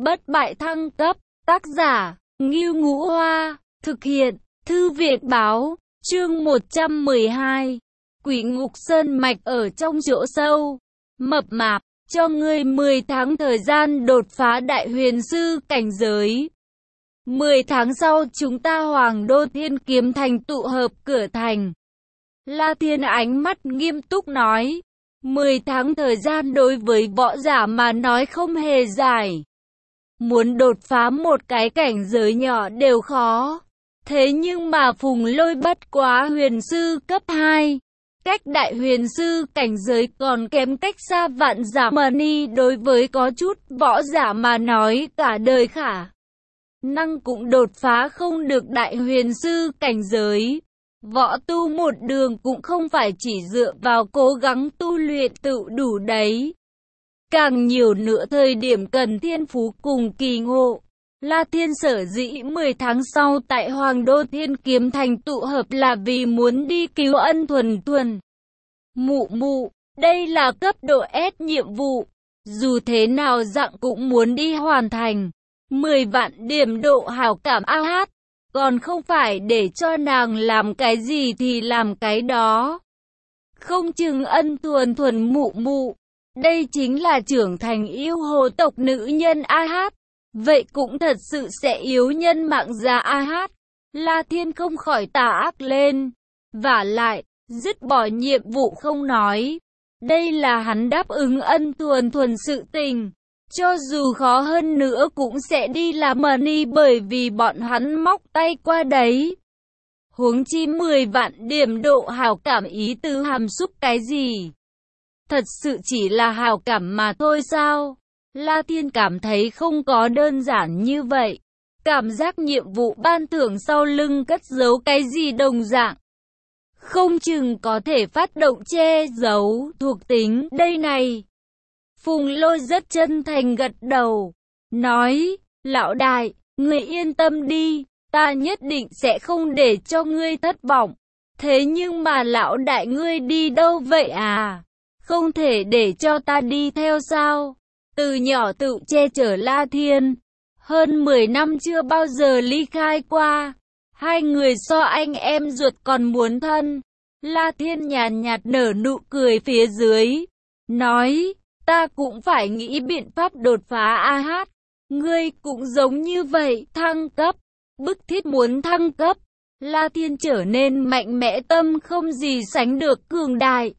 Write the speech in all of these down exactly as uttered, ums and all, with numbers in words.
bất bại thăng cấp, tác giả, Ngưu Ngũ Hoa, thực hiện, Thư viện báo, chương một trăm mười hai, Quỷ Ngục Sơn Mạch ở trong chỗ sâu, mập mạp, cho ngươi mười tháng thời gian đột phá đại huyền sư cảnh giới. mười tháng sau chúng ta Hoàng Đô Thiên Kiếm Thành tụ hợp cửa thành. La Thiên ánh mắt nghiêm túc nói, mười tháng thời gian đối với võ giả mà nói không hề dài. Muốn đột phá một cái cảnh giới nhỏ đều khó. Thế nhưng mà Phùng Lôi bất quá huyền sư cấp hai. Cách đại huyền sư cảnh giới còn kém cách xa vạn giảm mờ ni đối với có chút võ giả mà nói cả đời khả năng cũng đột phá không được đại huyền sư cảnh giới. Võ tu một đường cũng không phải chỉ dựa vào cố gắng tu luyện tự đủ đấy. Càng nhiều nữa thời điểm cần thiên phú cùng kỳ ngộ. La Thiên sở dĩ mười tháng sau tại Hoàng Đô Thiên Kiếm Thành tụ hợp là vì muốn đi cứu Ân Thuần Thuần. Mụ mụ, đây là cấp độ S nhiệm vụ. Dù thế nào dặn cũng muốn đi hoàn thành. mười vạn điểm độ hảo cảm a hát. Còn không phải để cho nàng làm cái gì thì làm cái đó. Không chừng Ân Thuần Thuần mụ mụ. Đây chính là trưởng thành yêu hồ tộc nữ nhân a hát. Vậy cũng thật sự sẽ yếu nhân mạng già a hát. La Thiên không khỏi tà ác lên. Vả lại, dứt bỏ nhiệm vụ không nói. Đây là hắn đáp ứng Ân Thuần Thuần sự tình. Cho dù khó hơn nữa cũng sẽ đi làm money bởi vì bọn hắn móc tay qua đấy. Huống chi mười vạn điểm độ hảo cảm ý tứ hàm xúc cái gì? Thật sự chỉ là hảo cảm mà thôi sao? La Thiên cảm thấy không có đơn giản như vậy. Cảm giác nhiệm vụ ban thưởng sau lưng cất giấu cái gì đồng dạng. Không chừng có thể phát động che giấu thuộc tính đây này. Phùng Lôi rất chân thành gật đầu. Nói, lão đại, ngươi yên tâm đi. Ta nhất định sẽ không để cho ngươi thất vọng. Thế nhưng mà lão đại ngươi đi đâu vậy à? Không thể để cho ta đi theo sao? Từ nhỏ tự che chở La Thiên. Hơn mười năm chưa bao giờ ly khai qua. Hai người so anh em ruột còn muốn thân. La Thiên nhàn nhạt nở nụ cười phía dưới. Nói, ta cũng phải nghĩ biện pháp đột phá a hát. Ngươi cũng giống như vậy, thăng cấp. Bức thiết muốn thăng cấp. La Thiên trở nên mạnh mẽ tâm không gì sánh được cường đại.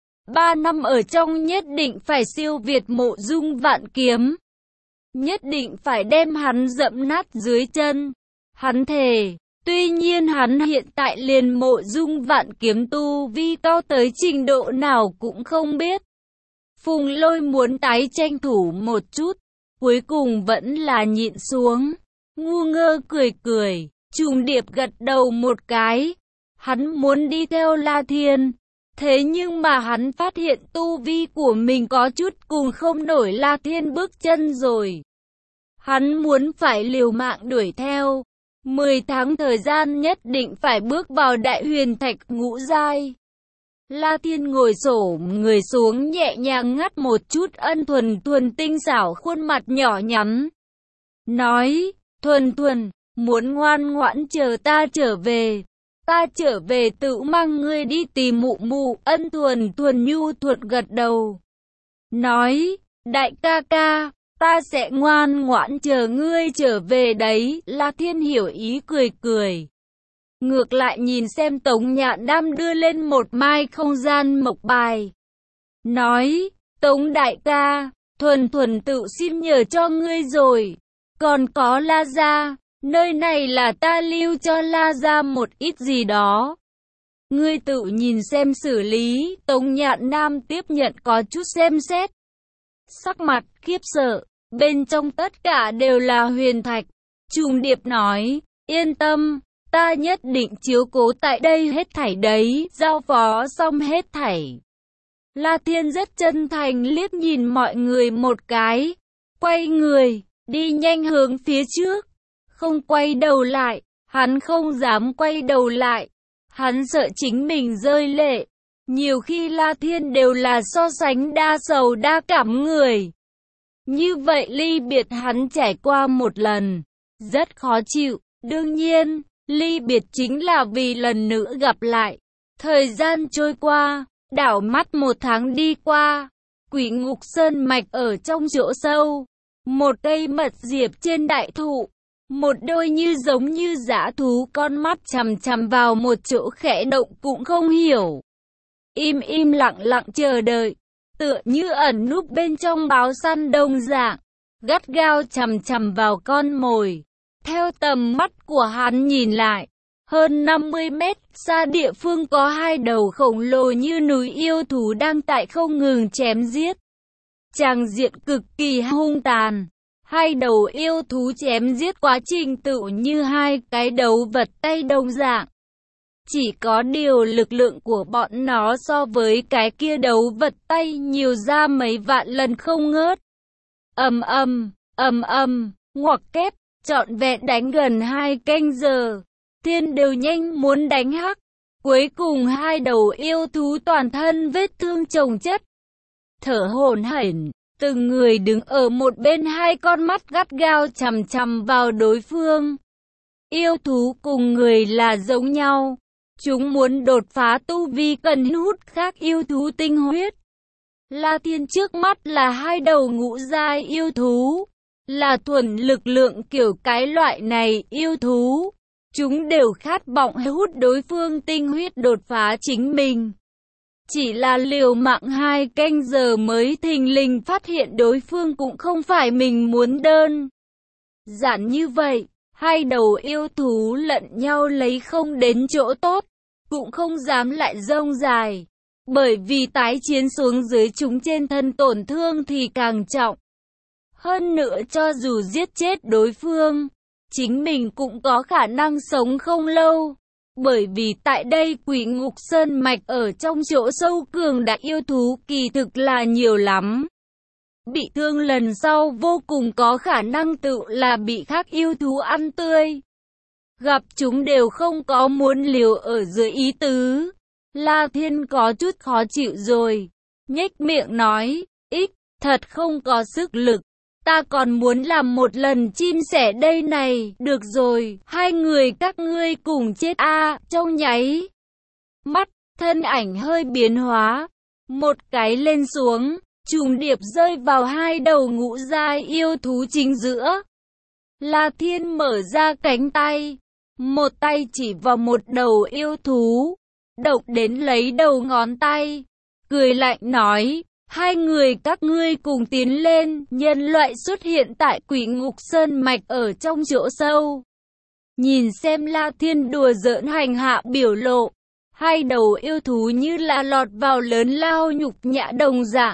Ba năm ở trong nhất định phải siêu việt Mộ Dung Vạn Kiếm. Nhất định phải đem hắn dẫm nát dưới chân. Hắn thề, tuy nhiên hắn hiện tại liền Mộ Dung Vạn Kiếm tu vi cao tới trình độ nào cũng không biết. Phùng Lôi muốn tái tranh thủ một chút, cuối cùng vẫn là nhịn xuống. Ngu ngơ cười cười, trùng điệp gật đầu một cái. Hắn muốn đi theo La Thiên. Thế nhưng mà hắn phát hiện tu vi của mình có chút cùng không nổi La Thiên bước chân rồi. Hắn muốn phải liều mạng đuổi theo. mười tháng thời gian nhất định phải bước vào đại huyền thạch ngũ giai. La Thiên ngồi xổm người xuống nhẹ nhàng ngắt một chút Ân Thuần Thuần tinh xảo khuôn mặt nhỏ nhắn. Nói, Thuần Thuần, muốn ngoan ngoãn chờ ta trở về. Ta trở về tự mang ngươi đi tìm mụ mụ. Ân Thuần Thuần nhu thuận gật đầu. Nói, đại ca ca, ta sẽ ngoan ngoãn chờ ngươi trở về đấy. La Thiên hiểu ý cười cười. Ngược lại nhìn xem Tống Nhạn Đam đưa lên một mai không gian mộc bài. Nói, Tống đại ca, Thuần Thuần tự xin nhờ cho ngươi rồi. Còn có La gia. Nơi này là ta lưu cho La gia một ít gì đó. Ngươi tự nhìn xem xử lý. Tống Nhạn Nam tiếp nhận có chút xem xét. Sắc mặt khiếp sợ. Bên trong tất cả đều là huyền thạch. Trùng điệp nói, yên tâm. Ta nhất định chiếu cố tại đây hết thảy đấy. Giao phó xong hết thảy. La Thiên rất chân thành liếc nhìn mọi người một cái. Quay người, đi nhanh hướng phía trước. Không quay đầu lại, hắn không dám quay đầu lại. Hắn sợ chính mình rơi lệ. Nhiều khi La Thiên đều là so sánh đa sầu đa cảm người. Như vậy ly biệt hắn trải qua một lần, rất khó chịu. Đương nhiên, ly biệt chính là vì lần nữa gặp lại. Thời gian trôi qua, đảo mắt một tháng đi qua. Quỷ Ngục Sơn Mạch ở trong chỗ sâu. Một cây mật diệp trên đại thụ. Một đôi như giống như dã thú con mắt chằm chằm vào một chỗ khẽ động cũng không hiểu. Im im lặng lặng chờ đợi. Tựa như ẩn núp bên trong báo săn đồng dạng. Gắt gao chằm chằm vào con mồi. Theo tầm mắt của hắn nhìn lại. Hơn năm mươi mét xa địa phương có hai đầu khổng lồ như núi yêu thú đang tại không ngừng chém giết. Tràng diện cực kỳ hung tàn. Hai đầu yêu thú chém giết quá trình tự như hai cái đấu vật tay đồng dạng. Chỉ có điều lực lượng của bọn nó so với cái kia đấu vật tay nhiều ra mấy vạn lần không ngớt. Ầm ầm, ầm ầm, ngoặc kép, trọn vẹn đánh gần hai canh giờ. Thiên đều nhanh muốn đánh hắc. Cuối cùng hai đầu yêu thú toàn thân vết thương chồng chất. Thở hổn hển, từng người đứng ở một bên, hai con mắt gắt gao chằm chằm vào đối phương. Yêu thú cùng người là giống nhau. Chúng muốn đột phá tu vi cần hút khác yêu thú tinh huyết. La Thiên trước mắt là hai đầu ngũ giai yêu thú. Là thuần lực lượng kiểu cái loại này yêu thú. Chúng đều khát vọng hút đối phương tinh huyết đột phá chính mình. Chỉ là liều mạng hai canh giờ mới thình lình phát hiện đối phương cũng không phải mình muốn đơn giản như vậy. Hai đầu yêu thú lẫn nhau lấy không đến chỗ tốt, cũng không dám lại rông dài. Bởi vì tái chiến xuống dưới chúng trên thân tổn thương thì càng trọng. Hơn nữa cho dù giết chết đối phương, chính mình cũng có khả năng sống không lâu. Bởi vì tại đây Quỷ Ngục Sơn Mạch ở trong chỗ sâu cường đại yêu thú kỳ thực là nhiều lắm. Bị thương lần sau vô cùng có khả năng tự là bị khác yêu thú ăn tươi. Gặp chúng đều không có muốn liều ở dưới ý tứ. La Thiên có chút khó chịu rồi. Nhếch miệng nói, ích, thật không có sức lực. Ta còn muốn làm một lần chim sẻ đây này. Được rồi, hai người các ngươi cùng chết a. À, trong nháy mắt, thân ảnh hơi biến hóa. Một cái lên xuống, trùng điệp rơi vào hai đầu ngũ giai yêu thú chính giữa. La Thiên mở ra cánh tay. Một tay chỉ vào một đầu yêu thú. Độc đến lấy đầu ngón tay. Cười lạnh nói. Hai người các ngươi cùng tiến lên, nhân loại xuất hiện tại Quỷ Ngục Sơn Mạch ở trong chỗ sâu. Nhìn xem La Thiên đùa giỡn hành hạ biểu lộ. Hai đầu yêu thú như là lọt vào lớn lao nhục nhã đồng dạng.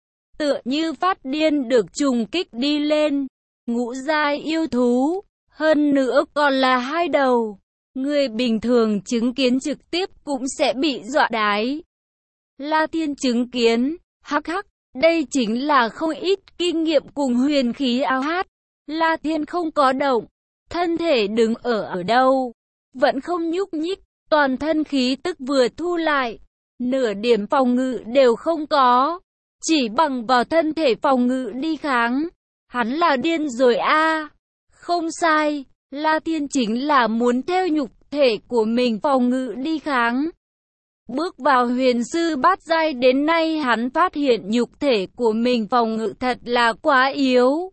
Tựa như phát điên được trùng kích đi lên. Ngũ giai yêu thú, hơn nữa còn là hai đầu. Người bình thường chứng kiến trực tiếp cũng sẽ bị dọa đái. La Thiên chứng kiến. Hắc hắc, đây chính là không ít kinh nghiệm cùng huyền khí ao hát. La Thiên không có động, thân thể đứng ở ở đâu, vẫn không nhúc nhích, toàn thân khí tức vừa thu lại, nửa điểm phòng ngự đều không có, chỉ bằng vào thân thể phòng ngự đi kháng. Hắn là điên rồi a. À. Không sai, La Thiên chính là muốn theo nhục thể của mình phòng ngự đi kháng. Bước vào huyền sư bát giai đến nay hắn phát hiện nhục thể của mình phòng ngự thật là quá yếu.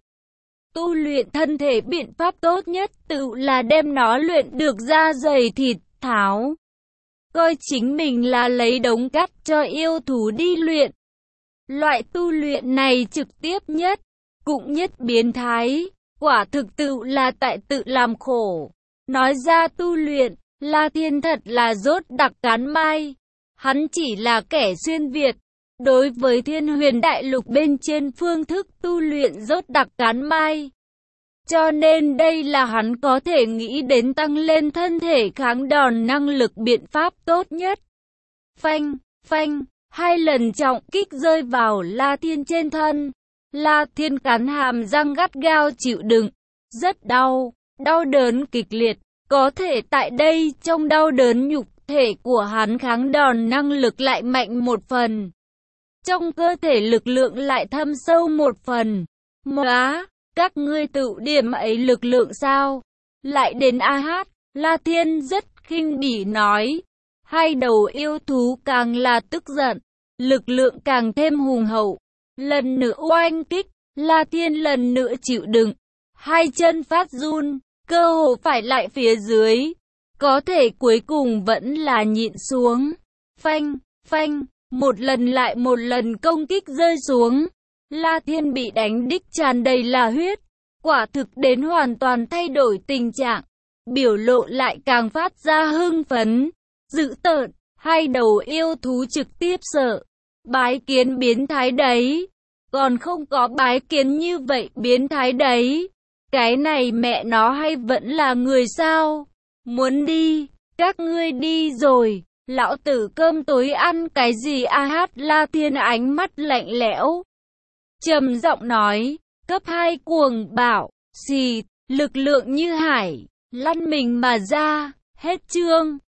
Tu luyện thân thể biện pháp tốt nhất tự là đem nó luyện được da dày thịt tháo. Coi chính mình là lấy đống cát cho yêu thú đi luyện. Loại tu luyện này trực tiếp nhất, cũng nhất biến thái, quả thực tự là tại tự làm khổ. Nói ra tu luyện, La Thiên thật là rốt đặc cán mai. Hắn chỉ là kẻ xuyên Việt. Đối với Thiên Huyền Đại Lục bên trên phương thức tu luyện rốt đặc cán mai. Cho nên đây là hắn có thể nghĩ đến tăng lên thân thể kháng đòn năng lực biện pháp tốt nhất. Phanh, phanh, hai lần trọng kích rơi vào La Thiên trên thân. La Thiên cắn hàm răng gắt gao chịu đựng. Rất đau, đau đớn kịch liệt. Có thể tại đây trong đau đớn nhục thể của hắn kháng đòn năng lực lại mạnh một phần. Trong cơ thể lực lượng lại thâm sâu một phần. Móa, các ngươi tự điểm ấy lực lượng sao? Lại đến A Hát, La Thiên rất khinh bỉ nói. Hai đầu yêu thú càng là tức giận, lực lượng càng thêm hùng hậu. Lần nữa oanh kích, La Thiên lần nữa chịu đựng. Hai chân phát run, cơ hồ phải lại phía dưới. Có thể cuối cùng vẫn là nhịn xuống. Phanh, phanh, một lần lại một lần công kích rơi xuống. La Thiên bị đánh đích tràn đầy là huyết. Quả thực đến hoàn toàn thay đổi tình trạng. Biểu lộ lại càng phát ra hưng phấn. Dữ tợn, hai đầu yêu thú trực tiếp sợ. Bái kiến biến thái đấy. Còn không có bái kiến như vậy biến thái đấy. Cái này mẹ nó hay vẫn là người sao? Muốn đi, các ngươi đi rồi. Lão tử cơm tối ăn cái gì? A Hát La Thiên ánh mắt lạnh lẽo, trầm giọng nói, cấp hai cuồng bạo, xì, lực lượng như hải, lăn mình mà ra, hết chương.